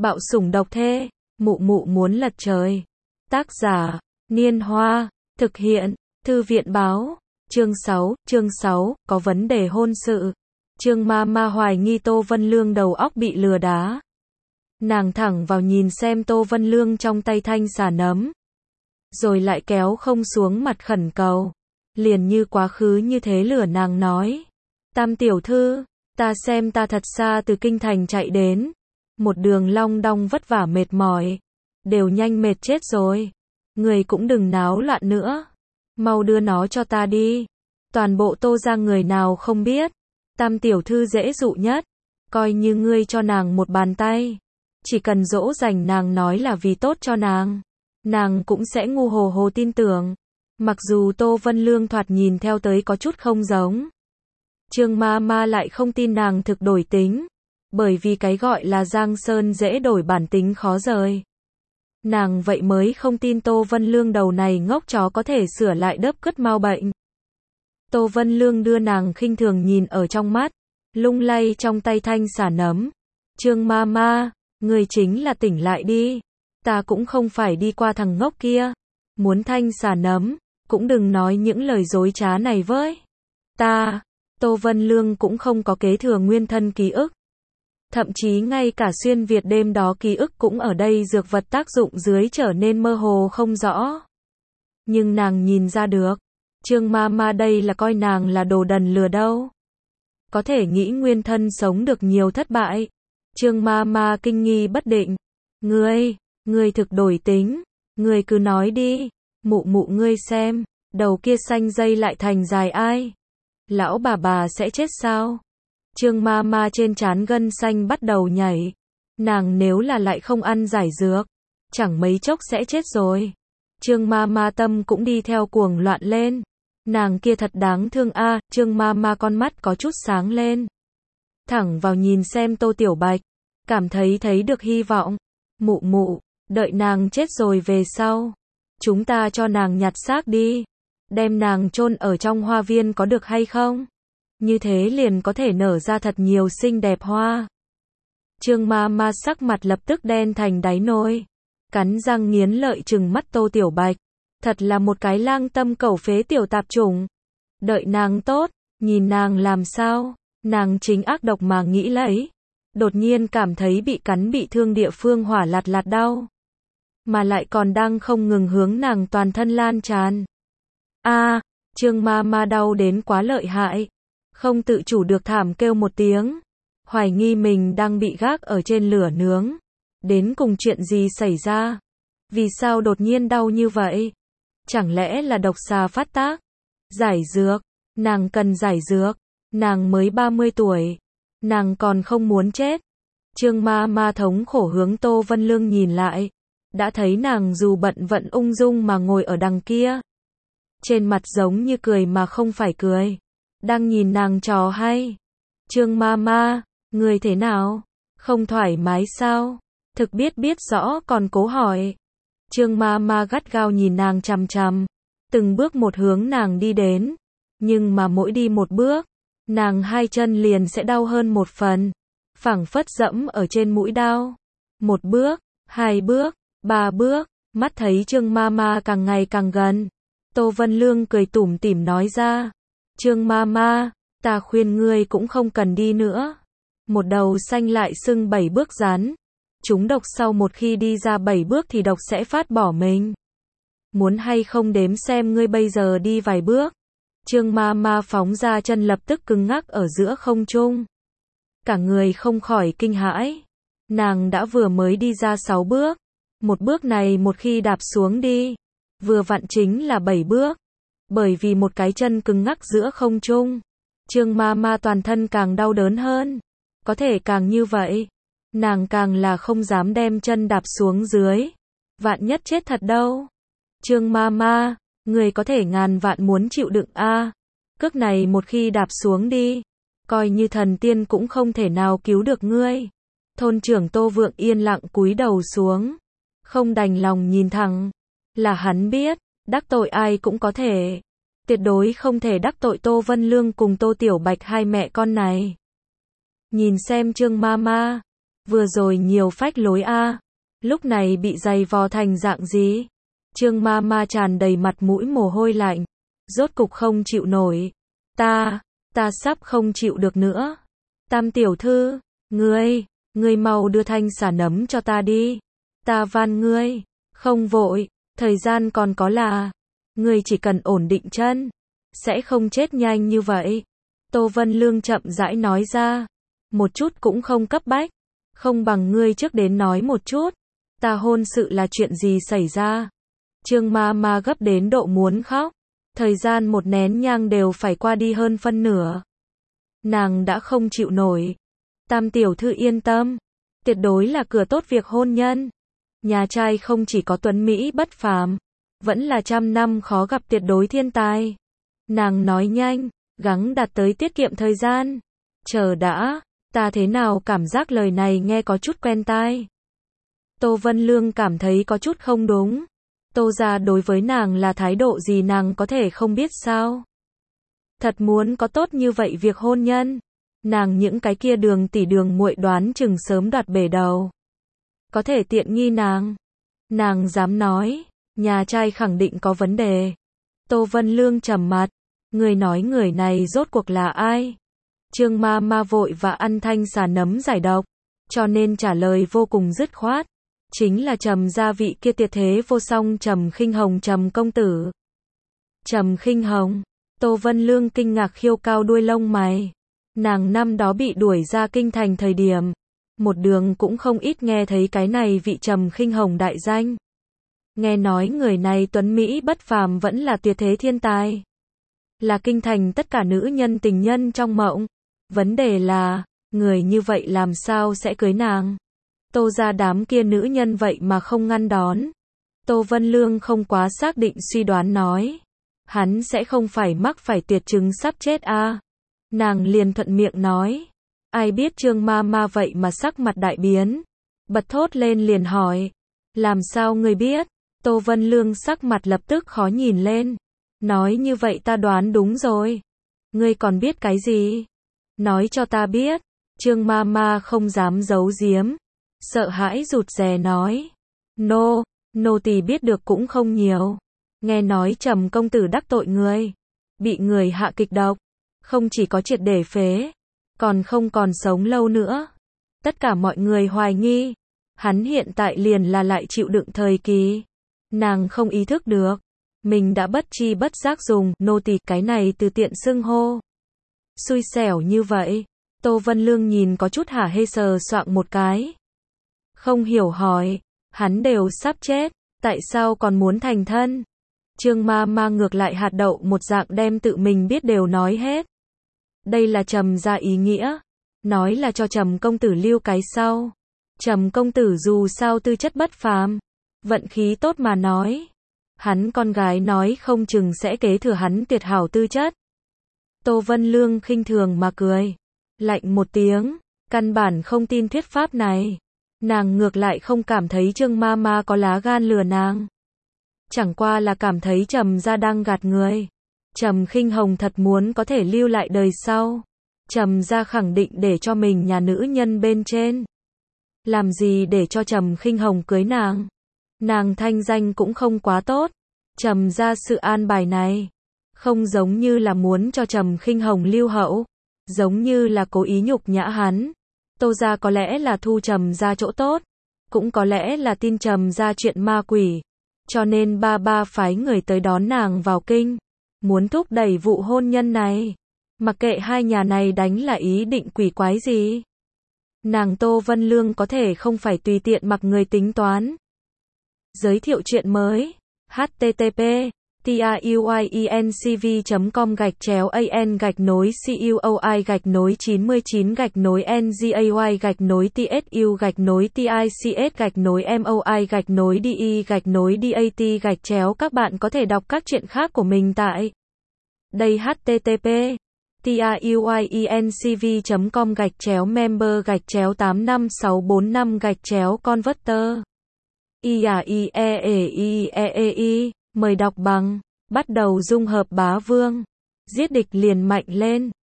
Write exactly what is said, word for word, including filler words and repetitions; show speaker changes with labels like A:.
A: Bạo sủng độc thê, mụ mụ muốn lật trời. Tác giả, Niên Hoa, thực hiện, Thư viện báo, chương sáu, chương sáu, có vấn đề hôn sự. Trương ma ma hoài nghi Tô Vân Lương đầu óc bị lừa đá. Nàng thẳng vào nhìn xem Tô Vân Lương trong tay thanh xà nấm. Rồi lại kéo không xuống mặt khẩn cầu. Liền như quá khứ như thế lừa nàng nói. Tam tiểu thư, ta xem ta thật xa từ kinh thành chạy đến. Một đường long đong vất vả mệt mỏi. Đều nhanh mệt chết rồi. Người cũng đừng náo loạn nữa. Mau đưa nó cho ta đi. Toàn bộ Tô ra người nào không biết. Tam tiểu thư dễ dụ nhất. Coi như ngươi cho nàng một bàn tay. Chỉ cần dỗ dành nàng nói là vì tốt cho nàng. Nàng cũng sẽ ngu hồ hồ tin tưởng. Mặc dù Tô Vân Lương thoạt nhìn theo tới có chút không giống. Trương ma ma lại không tin nàng thực đổi tính. Bởi vì cái gọi là Giang Sơn dễ đổi bản tính khó rời. Nàng vậy mới không tin Tô Vân Lương đầu này ngốc chó có thể sửa lại đớp cứt mau bệnh. Tô Vân Lương đưa nàng khinh thường nhìn ở trong mắt. Lung lay trong tay thanh xà nấm. Trương ma ma, người chính là tỉnh lại đi. Ta cũng không phải đi qua thằng ngốc kia. Muốn thanh xà nấm, cũng đừng nói những lời dối trá này với ta. Tô Vân Lương cũng không có kế thừa nguyên thân ký ức. Thậm chí ngay cả xuyên Việt đêm đó ký ức cũng ở đây dược vật tác dụng dưới trở nên mơ hồ không rõ. Nhưng nàng nhìn ra được. Trương ma ma đây là coi nàng là đồ đần lừa đâu. Có thể nghĩ nguyên thân sống được nhiều thất bại. Trương ma ma kinh nghi bất định. Ngươi, ngươi thực đổi tính. Ngươi cứ nói đi. Mụ mụ ngươi xem. Đầu kia xanh dây lại thành dài ai? Lão bà bà sẽ chết sao? Trương ma ma trên trán gân xanh bắt đầu nhảy. Nàng nếu là lại không ăn giải dược, chẳng mấy chốc sẽ chết rồi. Trương ma ma tâm cũng đi theo cuồng loạn lên. Nàng kia thật đáng thương a. À, Trương ma ma con mắt có chút sáng lên. Thẳng vào nhìn xem Tô Tiểu Bạch. Cảm thấy thấy được hy vọng. Mụ mụ, đợi nàng chết rồi về sau. Chúng ta cho nàng nhặt xác đi. Đem nàng chôn ở trong hoa viên có được hay không? Như thế liền có thể nở ra thật nhiều xinh đẹp hoa. Trương ma ma sắc mặt lập tức đen thành đáy nồi. Cắn răng nghiến lợi trừng mắt Tô Tiểu Bạch. Thật là một cái lang tâm cẩu phế tiểu tạp chủng. Đợi nàng tốt, nhìn nàng làm sao, nàng chính ác độc mà nghĩ lấy. Đột nhiên cảm thấy bị cắn bị thương địa phương hỏa lạt lạt đau. Mà lại còn đang không ngừng hướng nàng toàn thân lan tràn. A, à, Trương ma ma đau đến quá lợi hại. Không tự chủ được thảm kêu một tiếng. Hoài nghi mình đang bị gác ở trên lửa nướng. Đến cùng chuyện gì xảy ra? Vì sao đột nhiên đau như vậy? Chẳng lẽ là độc xà phát tác? Giải dược. Nàng cần giải dược. Nàng mới ba mươi tuổi. Nàng còn không muốn chết. Trương ma ma thống khổ hướng Tô Vân Lương nhìn lại. Đã thấy nàng dù bận vận ung dung mà ngồi ở đằng kia. Trên mặt giống như cười mà không phải cười. Đang nhìn nàng trò hay. Trương ma ma, người thế nào? Không thoải mái sao? Thực biết biết rõ còn cố hỏi. Trương ma ma gắt gao nhìn nàng chằm chằm. Từng bước một hướng nàng đi đến. Nhưng mà mỗi đi một bước, nàng hai chân liền sẽ đau hơn một phần. Phảng phất dẫm ở trên mũi đao. Một bước, hai bước, ba bước, mắt thấy Trương ma ma càng ngày càng gần. Tô Vân Lương cười tủm tỉm nói ra. Trương ma ma, ta khuyên ngươi cũng không cần đi nữa. Một đầu xanh lại sưng bảy bước rắn. Chúng độc sau một khi đi ra bảy bước thì độc sẽ phát bỏ mình. Muốn hay không đếm xem ngươi bây giờ đi vài bước. Trương ma ma phóng ra chân lập tức cứng ngắc ở giữa không trung. Cả người không khỏi kinh hãi. Nàng đã vừa mới đi ra sáu bước. Một bước này một khi đạp xuống đi. Vừa vặn chính là bảy bước. Bởi vì một cái chân cứng ngắc giữa không trung. Trương ma ma toàn thân càng đau đớn hơn. Có thể càng như vậy. Nàng càng là không dám đem chân đạp xuống dưới. Vạn nhất chết thật đâu. Trương ma ma, người có thể ngàn vạn muốn chịu đựng a. À, cước này một khi đạp xuống đi. Coi như thần tiên cũng không thể nào cứu được ngươi. Thôn trưởng Tô Vượng yên lặng cúi đầu xuống. Không đành lòng nhìn thẳng. Là hắn biết, đắc tội ai cũng có thể. Tuyệt đối không thể đắc tội Tô Vân Lương cùng Tô Tiểu Bạch hai mẹ con này. Nhìn xem Trương ma ma, Vừa rồi nhiều phách lối a, lúc này bị giày vò thành dạng gì? Trương ma ma tràn đầy mặt mũi mồ hôi lạnh, rốt cục không chịu nổi. Ta, ta sắp không chịu được nữa. Tam tiểu thư, ngươi, ngươi mau đưa thanh xả nấm cho ta đi. Ta van ngươi, không vội, thời gian còn có là, ngươi chỉ cần ổn định chân, sẽ không chết nhanh như vậy. Tô Vân Lương chậm rãi nói ra, một chút cũng không cấp bách, không bằng ngươi trước đến nói một chút, ta hôn sự là chuyện gì xảy ra. Trương ma ma gấp đến độ muốn khóc, thời gian một nén nhang đều phải qua đi hơn phân nửa. Nàng đã không chịu nổi. Tam tiểu thư yên tâm, tuyệt đối là cửa tốt việc hôn nhân. Nhà trai không chỉ có tuấn Mỹ bất phàm, vẫn là trăm năm khó gặp tuyệt đối thiên tài. Nàng nói nhanh, gắng đạt tới tiết kiệm thời gian. Chờ đã, ta thế nào cảm giác lời này nghe có chút quen tai. Tô Vân Lương cảm thấy có chút không đúng. Tô gia đối với nàng là thái độ gì nàng có thể không biết sao? Thật muốn có tốt như vậy việc hôn nhân, nàng những cái kia đường tỷ đường muội đoán chừng sớm đoạt bể đầu. Có thể tiện nghi nàng. Nàng dám nói, nhà trai khẳng định có vấn đề. Tô Vân Lương trầm mặt, người nói người này rốt cuộc là ai? Trương ma ma vội và ăn thanh xà nấm giải độc, cho nên trả lời vô cùng dứt khoát. Chính là Trầm gia vị kia tuyệt thế vô song Trầm Khinh Hồng Trầm công tử. Trầm Khinh Hồng, Tô Vân Lương kinh ngạc khiêu cao đuôi lông mày. Nàng năm đó bị đuổi ra kinh thành thời điểm, một đường cũng không ít nghe thấy cái này vị Trầm Khinh Hồng đại danh. Nghe nói người này tuấn Mỹ bất phàm vẫn là tuyệt thế thiên tài. Là kinh thành tất cả nữ nhân tình nhân trong mộng. Vấn đề là, người như vậy làm sao sẽ cưới nàng? Tô gia đám kia nữ nhân vậy mà không ngăn đón. Tô Vân Lương không quá xác định suy đoán nói. Hắn sẽ không phải mắc phải tuyệt chứng sắp chết a? À? Nàng liền thuận miệng nói. Ai biết Trương ma ma vậy mà sắc mặt đại biến. Bật thốt lên liền hỏi. Làm sao ngươi biết? Tô Vân Lương sắc mặt lập tức khó nhìn lên. Nói như vậy ta đoán đúng rồi. Ngươi còn biết cái gì? Nói cho ta biết. Trương ma ma không dám giấu giếm. Sợ hãi rụt rè nói. Nô, nô tỳ biết được cũng không nhiều. Nghe nói Trầm công tử đắc tội người. Bị người hạ kịch độc. Không chỉ có triệt để phế. Còn không còn sống lâu nữa. Tất cả mọi người hoài nghi. Hắn hiện tại liền là lại chịu đựng thời kỳ. Nàng không ý thức được. Mình đã bất chi bất giác dùng nô tỳ cái này từ tiện xưng hô. Xui xẻo như vậy. Tô Vân Lương nhìn có chút hả hê sờ soạng một cái. Không hiểu hỏi. Hắn đều sắp chết. Tại sao còn muốn thành thân? Trương ma ma ngược lại hạt đậu một dạng đem tự mình biết đều nói hết. Đây là Trầm gia ý nghĩa. Nói là cho Trầm công tử lưu cái sau. Trầm công tử dù sao tư chất bất phàm. Vận khí tốt mà nói. Hắn con gái nói không chừng sẽ kế thừa hắn tuyệt hảo tư chất. Tô Vân Lương khinh thường mà cười. Lạnh một tiếng. Căn bản không tin thuyết pháp này. Nàng ngược lại không cảm thấy Trương ma ma có lá gan lừa nàng. Chẳng qua là cảm thấy Trầm gia đang gạt người. Trầm Khinh Hồng thật muốn có thể lưu lại đời sau. Trầm gia khẳng định để cho mình nhà nữ nhân bên trên. Làm gì để cho Trầm Khinh Hồng cưới nàng? Nàng thanh danh cũng không quá tốt. Trầm gia sự an bài này không giống như là muốn cho Trầm Khinh Hồng lưu hậu, giống như là cố ý nhục nhã hắn. Tô gia có lẽ là thu Trầm gia chỗ tốt, cũng có lẽ là tin Trầm gia chuyện ma quỷ, cho nên ba ba phái người tới đón nàng vào kinh, muốn thúc đẩy vụ hôn nhân này. Mặc kệ hai nhà này đánh là ý định quỷ quái gì, nàng Tô Vân Lương có thể không phải tùy tiện mặc người tính toán. Giới thiệu chuyện mới. H T T P TRUIENCV chấm com gạch chéo an gạch nối CUOI gạch nối chín mươi chín gạch nối NGAY gạch nối TSU gạch nối TICS gạch nối MOI gạch nối DE gạch nối DAT gạch chéo. Các bạn có thể đọc các chuyện khác của mình tại đây. H T T P TRUIENCV chấm com gạch chéo member gạch chéo tám năm sáu bốn năm gạch chéo converter I A I E E I E E I. Mời đọc bằng. Bắt đầu dung hợp bá vương. Giết địch liền mạnh lên.